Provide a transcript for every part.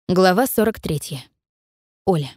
Глава 43. Оля.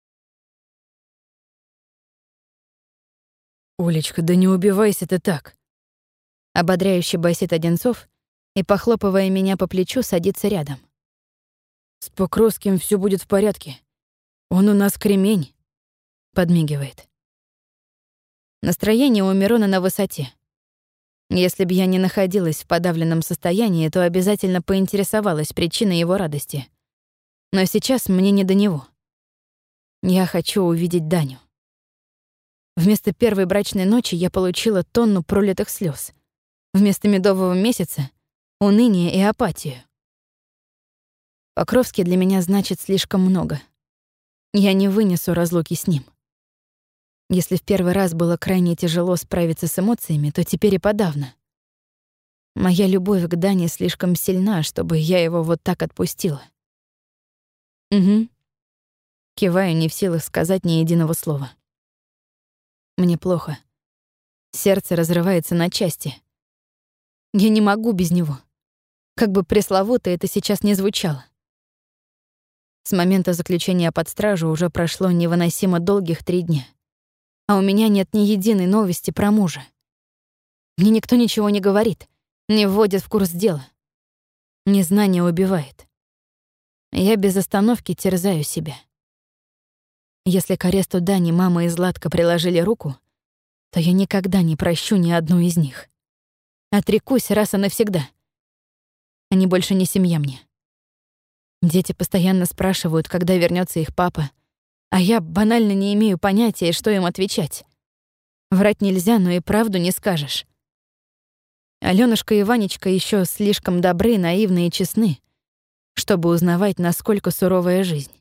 «Олечка, да не убивайся ты так!» Ободряюще басит Одинцов и, похлопывая меня по плечу, садится рядом. «С Покровским всё будет в порядке. Он у нас кремень», — подмигивает. Настроение у Мирона на высоте. Если б я не находилась в подавленном состоянии, то обязательно поинтересовалась причиной его радости. Но сейчас мне не до него. Я хочу увидеть Даню. Вместо первой брачной ночи я получила тонну пролитых слез. Вместо медового месяца — уныние и апатию. Покровский для меня значит слишком много. Я не вынесу разлуки с ним. Если в первый раз было крайне тяжело справиться с эмоциями, то теперь и подавно. Моя любовь к Дане слишком сильна, чтобы я его вот так отпустила. Угу. Киваю, не в силах сказать ни единого слова. Мне плохо. Сердце разрывается на части. Я не могу без него. Как бы пресловуто это сейчас не звучало. С момента заключения под стражу уже прошло невыносимо долгих 3 дня. А у меня нет ни единой новости про мужа. Мне никто ничего не говорит, не вводит в курс дела. Незнание убивает. Я без остановки терзаю себя. Если к аресту Дани мама и Златка приложили руку, то я никогда не прощу ни одну из них. Отрекусь раз и навсегда. Они больше не семья мне. Дети постоянно спрашивают, когда вернется их папа, а я банально не имею понятия, что им отвечать. Врать нельзя, но и правду не скажешь. Алёнушка и Ванечка еще слишком добры, наивны и честны, чтобы узнавать, насколько суровая жизнь.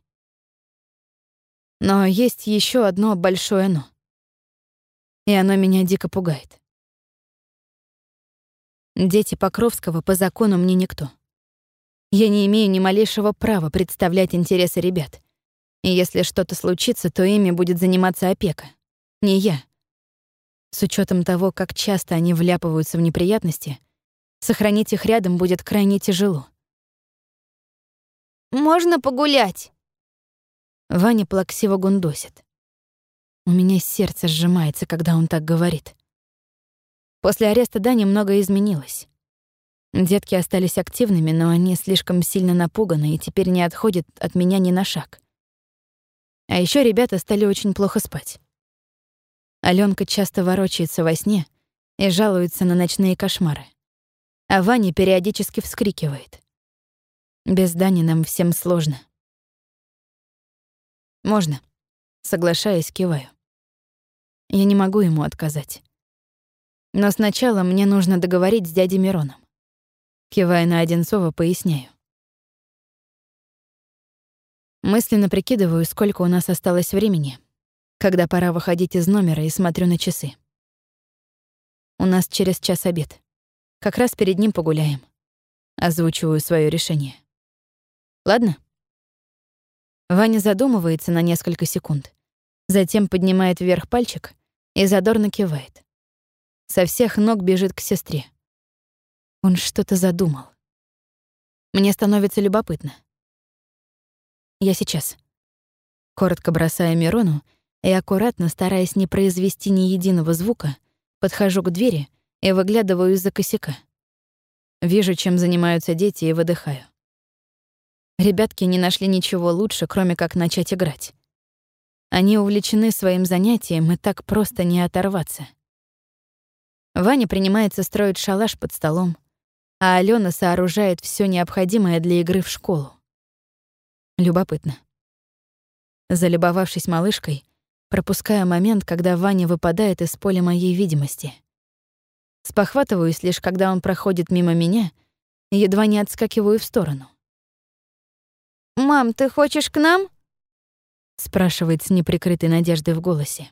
Но есть еще одно большое «но». И оно меня дико пугает. Дети Покровского по закону мне никто. Я не имею ни малейшего права представлять интересы ребят. И если что-то случится, то ими будет заниматься опека. Не я. С учетом того, как часто они вляпываются в неприятности, сохранить их рядом будет крайне тяжело. «Можно погулять?» Ваня плаксиво гундосит. У меня сердце сжимается, когда он так говорит. После ареста Дани многое изменилось. Детки остались активными, но они слишком сильно напуганы и теперь не отходят от меня ни на шаг. А еще ребята стали очень плохо спать. Алёнка часто ворочается во сне и жалуется на ночные кошмары. А Ваня периодически вскрикивает. Без Дани нам всем сложно. Можно. Соглашаясь, киваю. Я не могу ему отказать. Но сначала мне нужно договорить с дядей Мироном. Кивая на Одинцова, поясняю. Мысленно прикидываю, сколько у нас осталось времени, когда пора выходить из номера, и смотрю на часы. У нас через час обед. Как раз перед ним погуляем. Озвучиваю своё решение. Ладно? Ваня задумывается на несколько секунд, затем поднимает вверх пальчик и задорно кивает. Со всех ног бежит к сестре. Он что-то задумал. Мне становится любопытно. Я сейчас. Коротко бросая Мирону и аккуратно, стараясь не произвести ни единого звука, подхожу к двери и выглядываю из-за косяка. Вижу, чем занимаются дети, и выдыхаю. Ребятки не нашли ничего лучше, кроме как начать играть. Они увлечены своим занятием, и так просто не оторваться. Ваня принимается строить шалаш под столом, а Алёна сооружает всё необходимое для игры в школу. Любопытно. Залюбовавшись малышкой, пропускаю момент, когда Ваня выпадает из поля моей видимости. Спохватываюсь лишь, когда он проходит мимо меня, и едва не отскакиваю в сторону. «Мам, ты хочешь к нам?» — спрашивает с неприкрытой надеждой в голосе.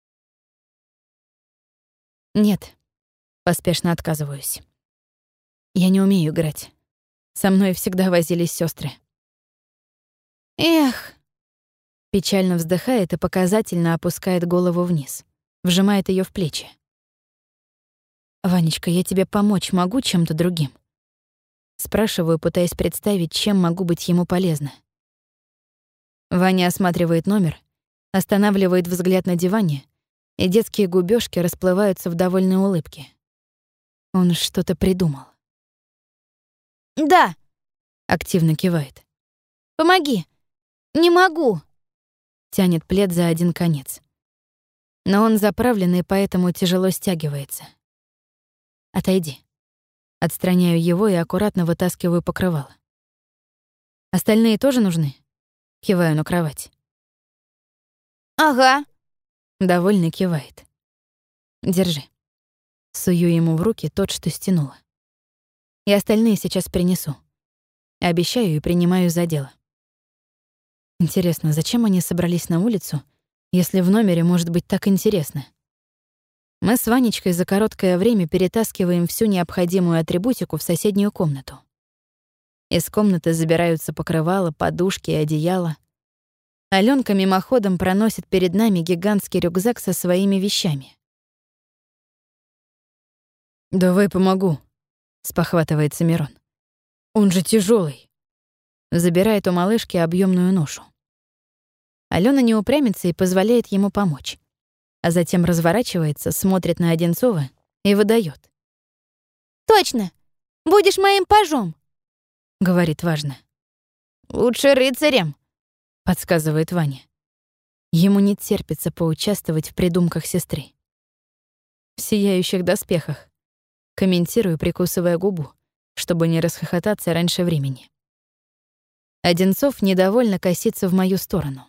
«Нет», — поспешно отказываюсь. Я не умею играть. Со мной всегда возились сестры. «Эх!» Печально вздыхает и показательно опускает голову вниз, вжимает ее в плечи. «Ванечка, я тебе помочь могу чем-то другим?» Спрашиваю, пытаясь представить, чем могу быть ему полезна. Ваня осматривает номер, останавливает взгляд на диване, и детские губёшки расплываются в довольной улыбке. Он что-то придумал. «Да, Активно кивает. помоги. Не могу». Тянет плед за один конец. Но он заправленный, поэтому тяжело стягивается. «Отойди». Отстраняю его и аккуратно вытаскиваю покрывало. «Остальные тоже нужны?» Киваю на кровать. «Ага». Довольно кивает. «Держи». Сую ему в руки тот, что стянула. И остальные сейчас принесу. Обещаю и принимаю за дело. Интересно, зачем они собрались на улицу, если в номере может быть так интересно? Мы с Ванечкой за короткое время перетаскиваем всю необходимую атрибутику в соседнюю комнату. Из комнаты забираются покрывала, подушки и одеяла. Алёнка мимоходом проносит перед нами гигантский рюкзак со своими вещами. «Давай помогу», — спохватывается Мирон. «Он же тяжелый. Забирает у малышки объемную ношу. Алена не упрямится и позволяет ему помочь, а затем разворачивается, смотрит на Одинцова и выдаёт. «Точно! Будешь моим пажом!» — говорит важно. «Лучше рыцарем!» — подсказывает Ваня. Ему не терпится поучаствовать в придумках сестры. В сияющих доспехах. Комментирую, прикусывая губу, чтобы не расхохотаться раньше времени. Одинцов недовольно косится в мою сторону.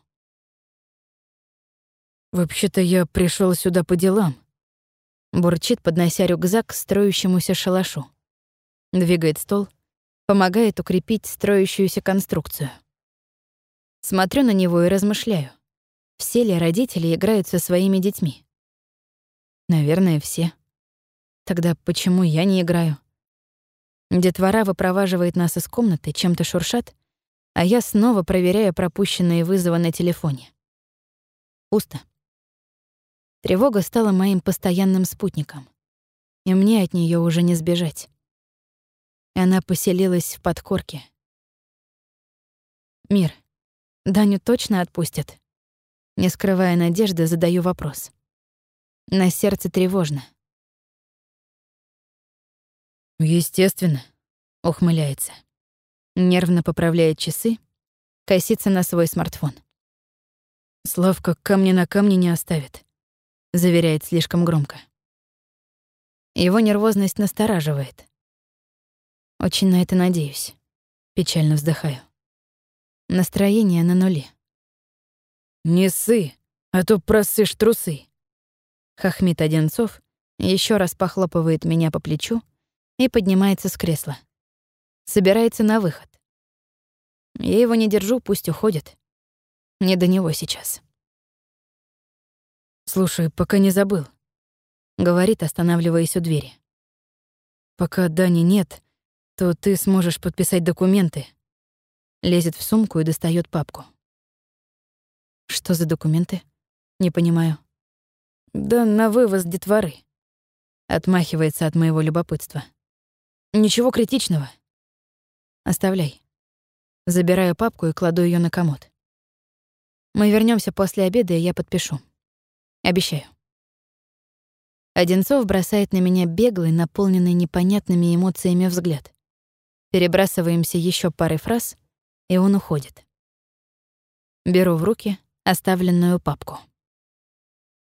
«Вообще-то я пришел сюда по делам», — бурчит, поднося рюкзак к строящемуся шалашу. Двигает стол, помогает укрепить строящуюся конструкцию. Смотрю на него и размышляю, все ли родители играют со своими детьми. Наверное, все. Тогда почему я не играю? Детвора выпроваживает нас из комнаты, чем-то шуршат, а я снова проверяю пропущенные вызовы на телефоне. Пусто. Тревога стала моим постоянным спутником, и мне от нее уже не сбежать. Она поселилась в подкорке. «Мир, Даню точно отпустят?» Не скрывая надежды, задаю вопрос. На сердце тревожно. «Естественно», — ухмыляется. Нервно поправляет часы, косится на свой смартфон. «Славка камня на камне не оставит», — заверяет слишком громко. Его нервозность настораживает. Очень на это надеюсь. Печально вздыхаю. Настроение на нуле. «Не ссы, а то просышь трусы», — хохмит Одинцов, еще раз похлопывает меня по плечу и поднимается с кресла. Собирается на выход. Я его не держу, пусть уходит. Не до него сейчас. «Слушай, пока не забыл», — говорит, останавливаясь у двери. «Пока Дани нет, то ты сможешь подписать документы». Лезет в сумку и достает папку. «Что за документы?» Не понимаю. «Да на вывоз детворы». Отмахивается от моего любопытства. «Ничего критичного». «Оставляй». Забираю папку и кладу ее на комод. Мы вернемся после обеда, и я подпишу. Обещаю. Одинцов бросает на меня беглый, наполненный непонятными эмоциями взгляд. Перебрасываемся еще парой фраз, и он уходит. Беру в руки оставленную папку.